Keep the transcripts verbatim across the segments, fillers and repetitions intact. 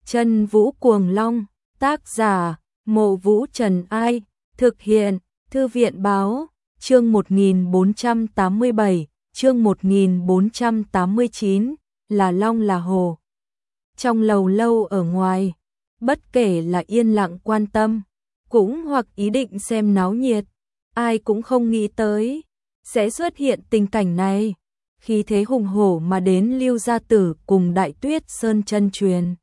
Chân Vũ Cuồng Long, tác giả, Mộ Vũ Trần Ai, thực hiện, Thư viện Báo, chương một nghìn bốn trăm tám mươi bảy, chương một nghìn bốn trăm tám mươi chín, là long là hồ. Trong lầu lâu ở ngoài, bất kể là yên lặng quan tâm, cũng hoặc ý định xem náo nhiệt, ai cũng không nghĩ tới sẽ xuất hiện tình cảnh này. Khi thế hùng hổ mà đến Lưu Gia Tử cùng Đại Tuyết Sơn chân truyền.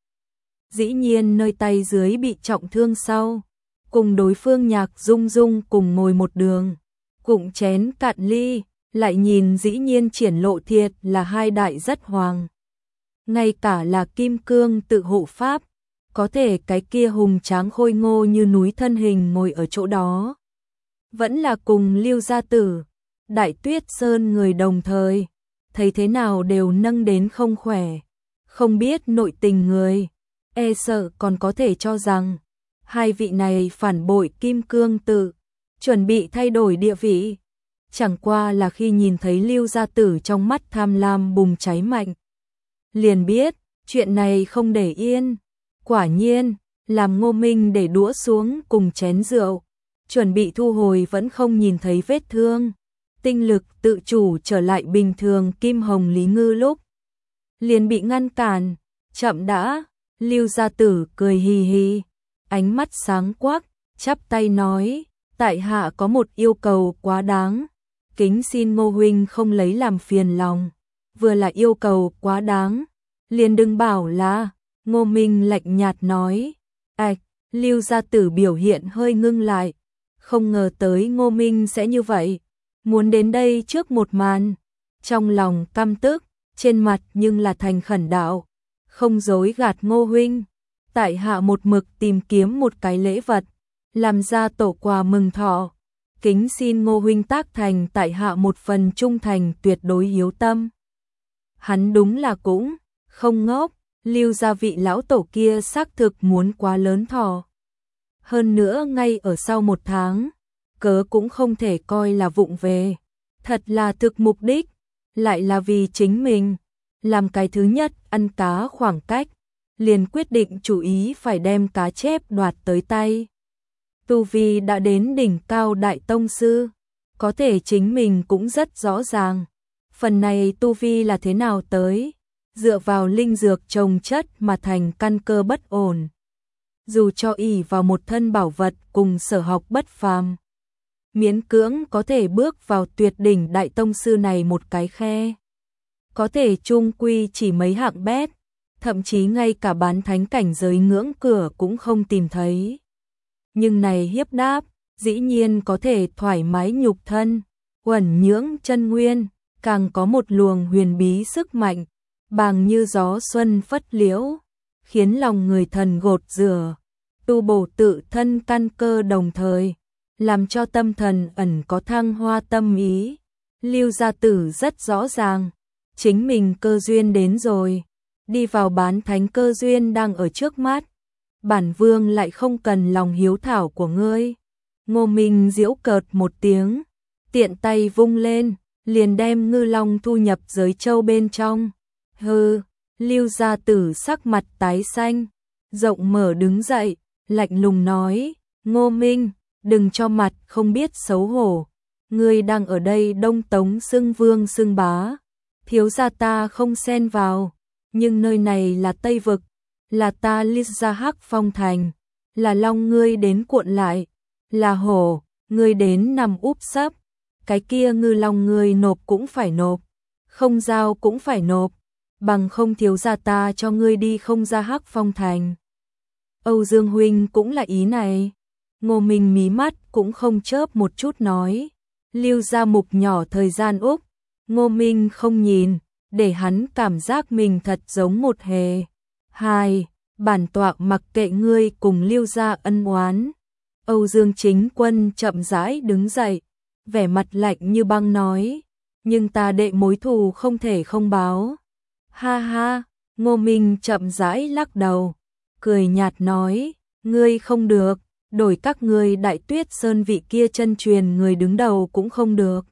Dĩ nhiên nơi tay dưới bị trọng thương sau, cùng đối phương Nhạc Dung Dung cùng ngồi một đường, cùng chén cạn ly, lại nhìn dĩ nhiên triển lộ thiệt là hai đại rất hoàng. Ngay cả là kim cương tự hộ pháp, có thể cái kia hùng tráng khôi ngô như núi thân hình ngồi ở chỗ đó. Vẫn là cùng Lưu Gia Tử, Đại Tuyết Sơn người đồng thời, thấy thế nào đều nâng đến không khỏe, không biết nội tình người, e sợ còn có thể cho rằng hai vị này phản bội kim cương tự, chuẩn bị thay đổi địa vị. Chẳng qua là khi nhìn thấy Lưu Gia Tử trong mắt tham lam bùng cháy mạnh, liền biết chuyện này không để yên. Quả nhiên, làm Ngô Minh để đũa xuống cùng chén rượu, chuẩn bị thu hồi vẫn không nhìn thấy vết thương. Tinh lực tự chủ trở lại bình thường Kim Hồng Lý Ngư lúc liền bị ngăn cản. Chậm đã, Lưu Gia Tử cười hì hì, ánh mắt sáng quắc, chắp tay nói, tại hạ có một yêu cầu quá đáng, kính xin Ngô huynh không lấy làm phiền lòng. Vừa là yêu cầu quá đáng, liền đừng bảo là. Ngô Minh lạnh nhạt nói. Ảch, Lưu Gia Tử biểu hiện hơi ngưng lại, không ngờ tới Ngô Minh sẽ như vậy, muốn đến đây trước một màn, trong lòng căm tức, trên mặt nhưng là thành khẩn đạo, không dối gạt Ngô huynh, tại hạ một mực tìm kiếm một cái lễ vật, làm ra tổ quà mừng thọ, kính xin Ngô huynh tác thành tại hạ một phần trung thành tuyệt đối hiếu tâm. Hắn đúng là cũng không ngốc, Lưu gia vị lão tổ kia xác thực muốn quá lớn thọ. Hơn nữa ngay ở sau một tháng, cớ cũng không thể coi là vụng về, thật là thực mục đích, lại là vì chính mình, làm cái thứ nhất ăn cá khoảng cách, liền quyết định chủ ý phải đem cá chép đoạt tới tay. Tu vi đã đến đỉnh cao đại tông sư, có thể chính mình cũng rất rõ ràng, phần này tu vi là thế nào tới, dựa vào linh dược trồng chất mà thành căn cơ bất ổn. Dù cho ỷ vào một thân bảo vật cùng sở học bất phàm, miễn cưỡng có thể bước vào tuyệt đỉnh đại tông sư này một cái khe. Có thể chung quy chỉ mấy hạng bét, thậm chí ngay cả bán thánh cảnh giới ngưỡng cửa cũng không tìm thấy. Nhưng này hiếp đáp, dĩ nhiên có thể thoải mái nhục thân, uẩn nhưỡng chân nguyên, càng có một luồng huyền bí sức mạnh, bàng như gió xuân phất liễu, khiến lòng người thần gột rửa, tu bổ tự thân căn cơ đồng thời, làm cho tâm thần ẩn có thăng hoa tâm ý. Lưu Gia Tử rất rõ ràng, chính mình cơ duyên đến rồi, đi vào bán thánh cơ duyên đang ở trước mắt, bản vương lại không cần lòng hiếu thảo của ngươi. Ngô Minh giễu cợt một tiếng, tiện tay vung lên, liền đem ngư long thu nhập giới châu bên trong. Hừ, Lưu Gia Tử sắc mặt tái xanh, rộng mở đứng dậy, lạnh lùng nói, Ngô Minh, đừng cho mặt không biết xấu hổ, ngươi đang ở đây Đông Tống xưng vương xưng bá, thiếu gia ta không xen vào, nhưng nơi này là Tây Vực, là ta Lưu gia Hắc Phong Thành, là long ngươi đến cuộn lại, là hổ, ngươi đến nằm úp sấp, cái kia ngư long ngươi nộp cũng phải nộp, không giao cũng phải nộp, bằng không thiếu gia ta cho ngươi đi không ra Hắc Phong Thành. Âu Dương huynh cũng là ý này. Ngô Minh mí mắt cũng không chớp một chút nói, Lưu gia mục nhỏ thời gian úc, Ngô Minh không nhìn, để hắn cảm giác mình thật giống một hề. Hai, bản tọa mặc kệ ngươi cùng Lưu gia ân oán. Âu Dương Chính Quân chậm rãi đứng dậy, vẻ mặt lạnh như băng nói, nhưng ta đệ mối thù không thể không báo. Ha ha, Ngô Minh chậm rãi lắc đầu, cười nhạt nói, ngươi không được, đổi các ngươi Đại Tuyết Sơn vị kia chân truyền người đứng đầu cũng không được.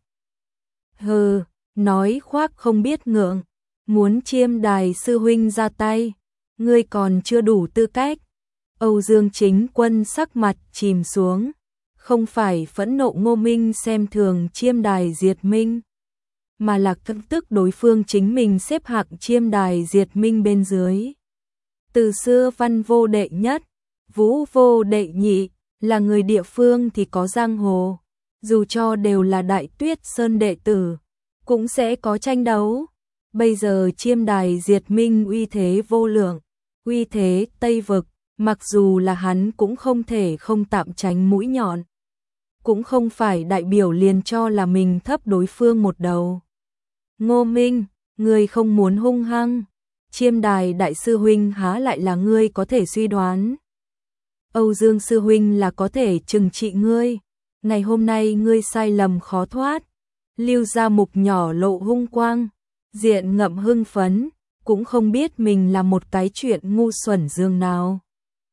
Hừ, nói khoác không biết ngượng, muốn chiêm đài sư huynh ra tay. ngươi còn chưa đủ tư cách. Âu Dương Chính Quân sắc mặt chìm xuống, không phải phẫn nộ Ngô Minh xem thường Chiêm Đài Diệt Minh, mà là căm tức đối phương chính mình xếp hạng Chiêm Đài Diệt Minh bên dưới. Từ xưa văn vô đệ nhất, vũ vô đệ nhị, là người địa phương thì có giang hồ, dù cho đều là Đại Tuyết Sơn đệ tử, cũng sẽ có tranh đấu. Bây giờ Chiêm Đài Diệt Minh uy thế vô lượng, uy thế Tây Vực, mặc dù là hắn cũng không thể không tạm tránh mũi nhọn, cũng không phải đại biểu liền cho là mình thấp đối phương một đầu. Ngô Minh, ngươi không muốn hung hăng, Chiêm Đài đại sư huynh há lại là ngươi có thể suy đoán. Âu Dương sư huynh là có thể trừng trị ngươi, ngày hôm nay ngươi sai lầm khó thoát. Lưu Gia Mục nhỏ lộ hung quang, diện ngậm hưng phấn, cũng không biết mình là một cái chuyện ngu xuẩn dương nào.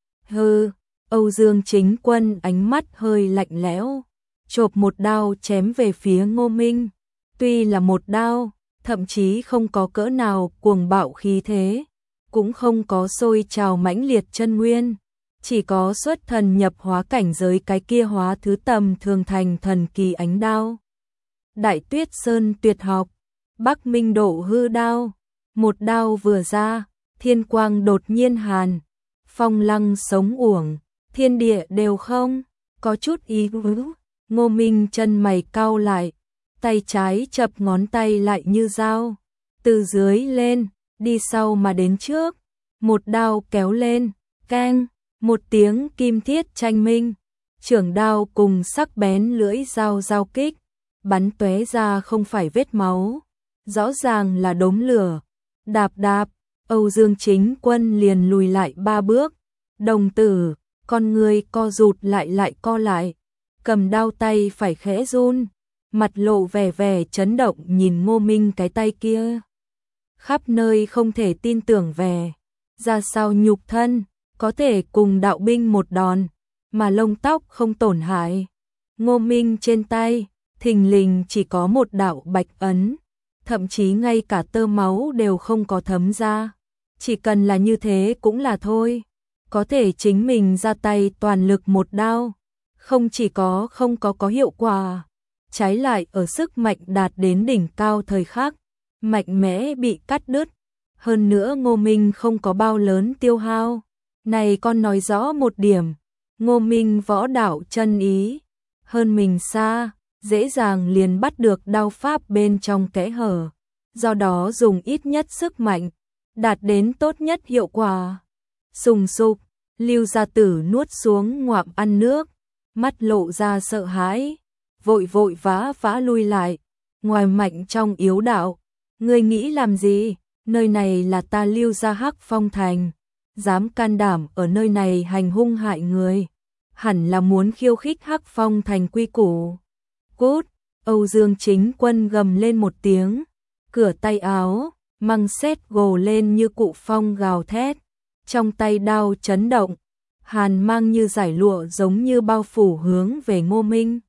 Hừ, Âu Dương Chính Quân ánh mắt hơi lạnh lẽo, chộp một đao chém về phía Ngô Minh. Tuy là một đao, thậm chí không có cỡ nào cuồng bạo khí thế, cũng không có sôi trào mãnh liệt chân nguyên, chỉ có xuất thần nhập hóa cảnh giới cái kia hóa thứ tầm thường thành thần kỳ ánh đao. Đại Tuyết Sơn tuyệt học, Bắc Minh Độ hư đao, một đao vừa ra, thiên quang đột nhiên hàn, phong lăng sống uổng, thiên địa đều không có chút ý vứ. Ngô Minh chân mày cau lại, tay trái chập ngón tay lại như dao, từ dưới lên, đi sau mà đến trước, một đao kéo lên, keng, một tiếng kim thiết tranh minh, chưởng đao cùng sắc bén lưỡi dao giao kích, bắn tóe ra không phải vết máu, rõ ràng là đốm lửa. Đạp đạp, Âu Dương Chính Quân liền lùi lại ba bước, đồng tử, con người co rụt lại lại co lại, cầm đao tay phải khẽ run, mặt lộ vẻ vẻ chấn động nhìn Ngô Minh cái tay kia. Khắp nơi không thể tin tưởng vẻ, ra sao nhục thân, có thể cùng đạo binh một đòn, mà lông tóc không tổn hại. Ngô Minh trên tay, thình lình chỉ có một đạo bạch ấn, thậm chí ngay cả tơ máu đều không có thấm ra. Chỉ cần là như thế cũng là thôi, có thể chính mình ra tay toàn lực một đao, không chỉ có không có có hiệu quả, trái lại ở sức mạnh đạt đến đỉnh cao thời khắc, mạnh mẽ bị cắt đứt. Hơn nữa Ngô Minh không có bao lớn tiêu hao, này còn nói rõ một điểm, Ngô Minh võ đạo chân ý hơn mình xa, dễ dàng liền bắt được đao pháp bên trong kẽ hở, do đó dùng ít nhất sức mạnh, đạt đến tốt nhất hiệu quả. Sùng sục, Lưu Gia Tử nuốt xuống ngoạm ăn nước, mắt lộ ra sợ hãi, vội vội vã vã lui lại, ngoài mạnh trong yếu đạo, ngươi nghĩ làm gì, nơi này là ta Lưu Gia Hắc Phong Thành, dám can đảm ở nơi này hành hung hại người, hẳn là muốn khiêu khích Hắc Phong Thành quy củ. Cút, Âu Dương Chính Quân gầm lên một tiếng, cửa tay áo, măng sét gồ lên như cụ phong gào thét, trong tay đao chấn động, hàn mang như giải lụa giống như bao phủ hướng về Ngô Minh.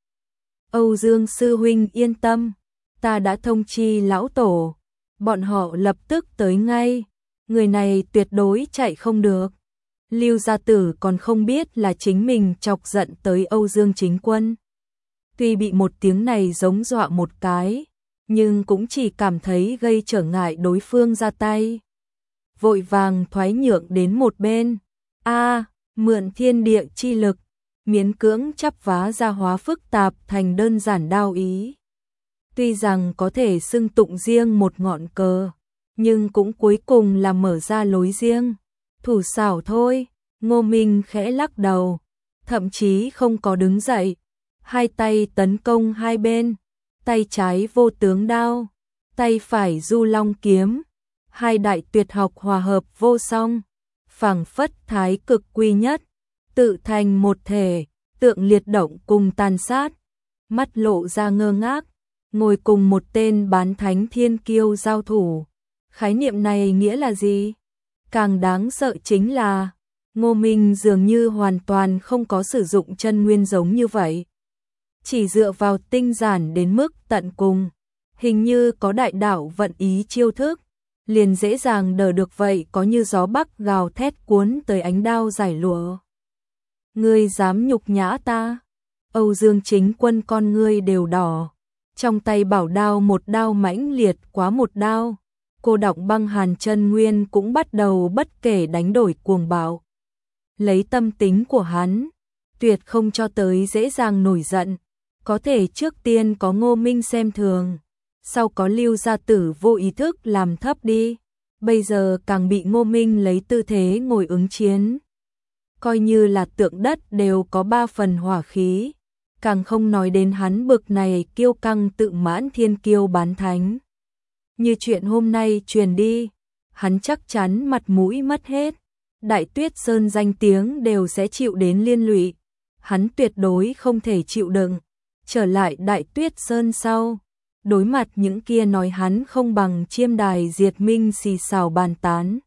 Âu Dương sư huynh yên tâm, ta đã thông chi lão tổ, bọn họ lập tức tới ngay, người này tuyệt đối chạy không được. Lưu Gia Tử còn không biết là chính mình chọc giận tới Âu Dương Chính Quân. Tuy bị một tiếng này giống dọa một cái, nhưng cũng chỉ cảm thấy gây trở ngại đối phương ra tay. Vội vàng thoái nhượng đến một bên. A, mượn thiên địa chi lực, miễn cưỡng chắp vá ra hóa phức tạp thành đơn giản đao ý. Tuy rằng có thể xưng tụng riêng một ngọn cờ, nhưng cũng cuối cùng là mở ra lối riêng. Thủ xảo thôi, Ngô Minh khẽ lắc đầu, thậm chí không có đứng dậy. Hai tay tấn công hai bên, tay trái vô tướng đao, tay phải du long kiếm, hai đại tuyệt học hòa hợp vô song, phảng phất thái cực quy nhất, tự thành một thể, tượng liệt động cùng tàn sát. Mắt lộ ra ngơ ngác, ngồi cùng một tên bán thánh thiên kiêu giao thủ. Khái niệm này nghĩa là gì? Càng đáng sợ chính là, Ngô Minh dường như hoàn toàn không có sử dụng chân nguyên giống như vậy. Chỉ dựa vào tinh giản đến mức tận cùng, hình như có đại đạo vận ý chiêu thức, liền dễ dàng đỡ được vậy, có như gió bắc gào thét cuốn tới ánh đao giải lụa. Ngươi dám nhục nhã ta? Âu Dương Chính Quân con ngươi đều đỏ, trong tay bảo đao một đao mãnh liệt quá một đao, cô đọng băng hàn chân nguyên cũng bắt đầu bất kể đánh đổi cuồng bạo. Lấy tâm tính của hắn, tuyệt không cho tới dễ dàng nổi giận, có thể trước tiên có Ngô Minh xem thường, sau có Lưu gia tử vô ý thức làm thấp đi, bây giờ càng bị Ngô Minh lấy tư thế ngồi ứng chiến. Coi như là tượng đất đều có ba phần hỏa khí, càng không nói đến hắn bực này kiêu căng tự mãn thiên kiêu bán thánh. Như chuyện hôm nay truyền đi, hắn chắc chắn mặt mũi mất hết, Đại Tuyết Sơn danh tiếng đều sẽ chịu đến liên lụy, hắn tuyệt đối không thể chịu đựng. Trở lại Đại Tuyết Sơn sau, đối mặt những kia nói hắn không bằng Chiêm Đài Diệt Minh xì xào bàn tán.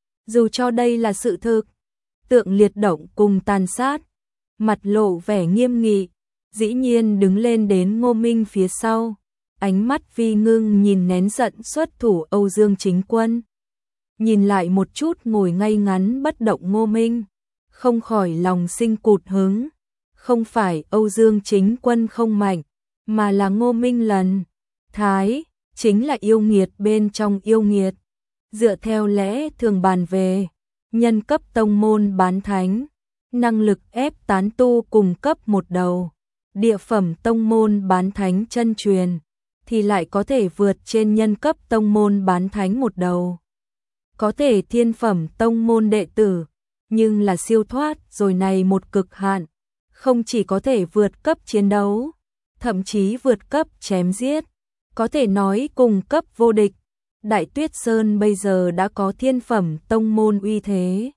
Dù cho đây là sự thực, Tượng Liệt Động cùng tàn sát, mặt lộ vẻ nghiêm nghị, dĩ nhiên đứng lên đến Ngô Minh phía sau, ánh mắt vi ngưng nhìn nén giận xuất thủ Âu Dương Chính Quân. Nhìn lại một chút ngồi ngay ngắn bất động Ngô Minh, không khỏi lòng sinh cụt hứng. Không phải Âu Dương Chính Quân không mạnh, mà là Ngô Minh lần thái, chính là yêu nghiệt bên trong yêu nghiệt. Dựa theo lẽ thường bàn về, nhân cấp tông môn bán thánh, năng lực ép tán tu cùng cấp một đầu, địa phẩm tông môn bán thánh chân truyền, thì lại có thể vượt trên nhân cấp tông môn bán thánh một đầu. Có thể thiên phẩm tông môn đệ tử, nhưng là siêu thoát rồi này một cực hạn, không chỉ có thể vượt cấp chiến đấu, thậm chí vượt cấp chém giết, có thể nói cùng cấp vô địch. Đại Tuyết Sơn bây giờ đã có thiên phẩm tông môn uy thế.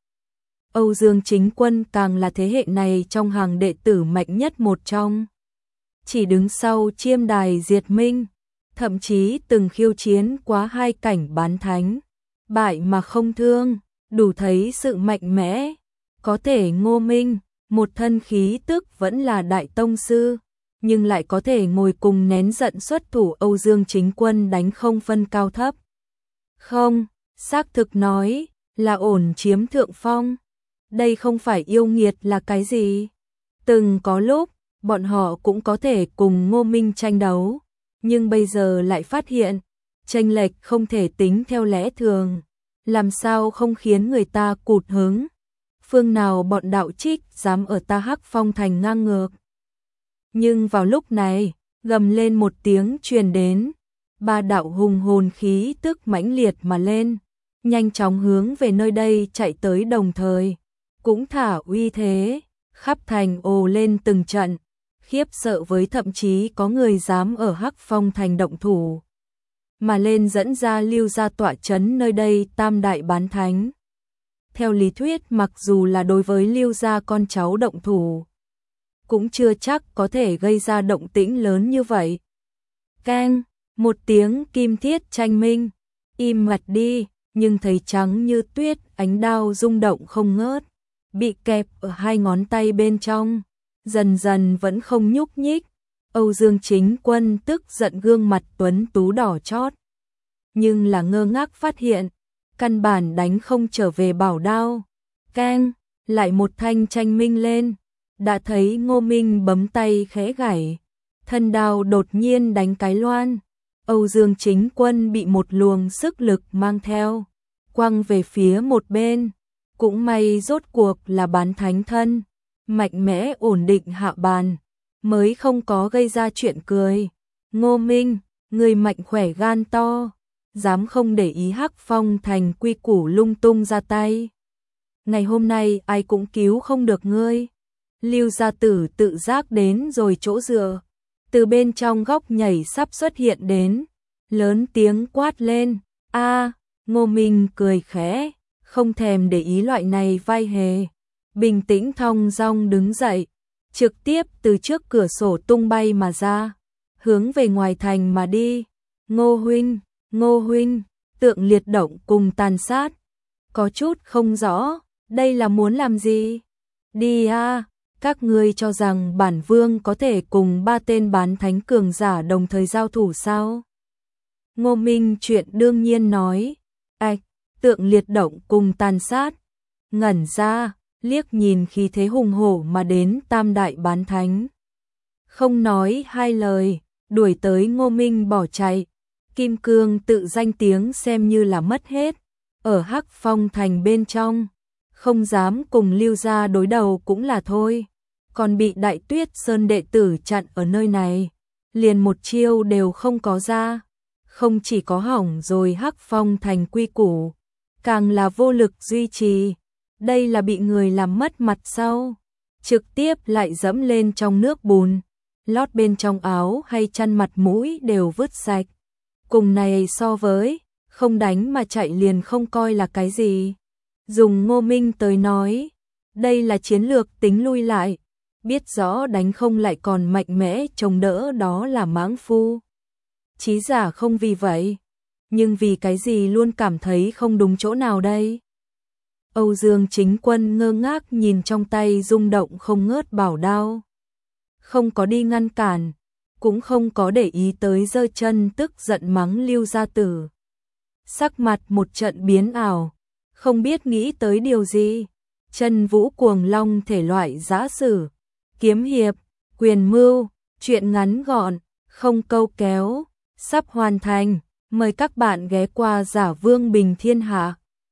Âu Dương Chính Quân càng là thế hệ này trong hàng đệ tử mạnh nhất một trong. Chỉ đứng sau Chiêm Đài Diệt Minh, thậm chí từng khiêu chiến quá hai cảnh bán thánh, bại mà không thương, đủ thấy sự mạnh mẽ. Có thể Ngô Minh, một thân khí tức vẫn là đại tông sư, nhưng lại có thể ngồi cùng nén giận xuất thủ Âu Dương Chính Quân đánh không phân cao thấp. Không, xác thực nói là ổn chiếm thượng phong. Đây không phải yêu nghiệt là cái gì? Từng có lúc, bọn họ cũng có thể cùng Ngô Minh tranh đấu, nhưng bây giờ lại phát hiện, chênh lệch không thể tính theo lẽ thường, làm sao không khiến người ta cụt hứng. Phương nào bọn đạo trích dám ở ta Hắc Phong thành ngang ngược. Nhưng vào lúc này, gầm lên một tiếng truyền đến, ba đạo hùng hồn khí tức mãnh liệt mà lên, nhanh chóng hướng về nơi đây chạy tới, đồng thời cũng thả uy thế, khắp thành ồ lên từng trận, khiếp sợ với thậm chí có người dám ở Hắc Phong thành động thủ, mà lên dẫn ra Lưu gia tọa trấn nơi đây tam đại bán thánh. Theo lý thuyết mặc dù là đối với Lưu gia con cháu động thủ, cũng chưa chắc có thể gây ra động tĩnh lớn như vậy. Keng, một tiếng kim thiết tranh minh, im bặt đi, nhưng thấy trắng như tuyết ánh đao rung động không ngớt, bị kẹp ở hai ngón tay bên trong, dần dần vẫn không nhúc nhích. Âu Dương Chính Quân tức giận gương mặt tuấn tú đỏ chót, nhưng là ngơ ngác phát hiện, căn bản đánh không trở về bảo đao. Keng, lại một thanh tranh minh lên, đã thấy Ngô Minh bấm tay khẽ gảy, thân đao đột nhiên đánh cái loan. Âu Dương Chính Quân bị một luồng sức lực mang theo, quăng về phía một bên. Cũng may rốt cuộc là bán thánh thân, mạnh mẽ ổn định hạ bàn, mới không có gây ra chuyện cười. Ngô Minh, người mạnh khỏe gan to, dám không để ý Hắc Phong thành quy củ lung tung ra tay. Ngày hôm nay ai cũng cứu không được ngươi. Lưu gia tử tự giác đến rồi chỗ dựa, từ bên trong góc nhảy sắp xuất hiện đến, lớn tiếng quát lên, a. Ngô Minh cười khẽ, không thèm để ý loại này vai hề, bình tĩnh thong dong đứng dậy, trực tiếp từ trước cửa sổ tung bay mà ra, hướng về ngoài thành mà đi. Ngô huynh, Ngô huynh, Tượng Liệt Động cùng tàn sát, có chút không rõ, đây là muốn làm gì? Đi a, các ngươi cho rằng bản vương có thể cùng ba tên bán thánh cường giả đồng thời giao thủ sao? Ngô Minh chuyện đương nhiên nói, Ạch, Tượng Liệt động cùng tàn sát. Ngẩn ra, liếc nhìn khí thế hùng hổ mà đến tam đại bán thánh. Không nói hai lời, đuổi tới Ngô Minh bỏ chạy. Kim Cương tự danh tiếng xem như là mất hết. Ở Hắc Phong thành bên trong, không dám cùng Lưu gia đối đầu cũng là thôi. Còn bị Đại Tuyết Sơn đệ tử chặn ở nơi này, liền một chiêu đều không có ra. Không chỉ có hỏng rồi Hắc Phong thành quy củ, càng là vô lực duy trì. Đây là bị người làm mất mặt sau, trực tiếp lại dẫm lên trong nước bùn, lót bên trong áo hay chăn mặt mũi đều vứt sạch. Cùng này so với, không đánh mà chạy liền không coi là cái gì. Dùng Ngô Minh tới nói, đây là chiến lược tính lui lại, biết rõ đánh không lại còn mạnh mẽ chống đỡ đó là mãng phu. Chí giả không vì vậy, nhưng vì cái gì luôn cảm thấy không đúng chỗ nào đây? Âu Dương Chính Quân ngơ ngác nhìn trong tay rung động không ngớt bảo đao. Không có đi ngăn cản, cũng không có để ý tới giơ chân tức giận mắng Lưu gia tử. Sắc mặt một trận biến ảo, không biết nghĩ tới điều gì. Chân vũ cuồng long thể loại giã sử, kiếm hiệp, quyền mưu, chuyện ngắn gọn, không câu kéo, sắp hoàn thành. Mời các bạn ghé qua Giả Vương Bình Thiên Hạ.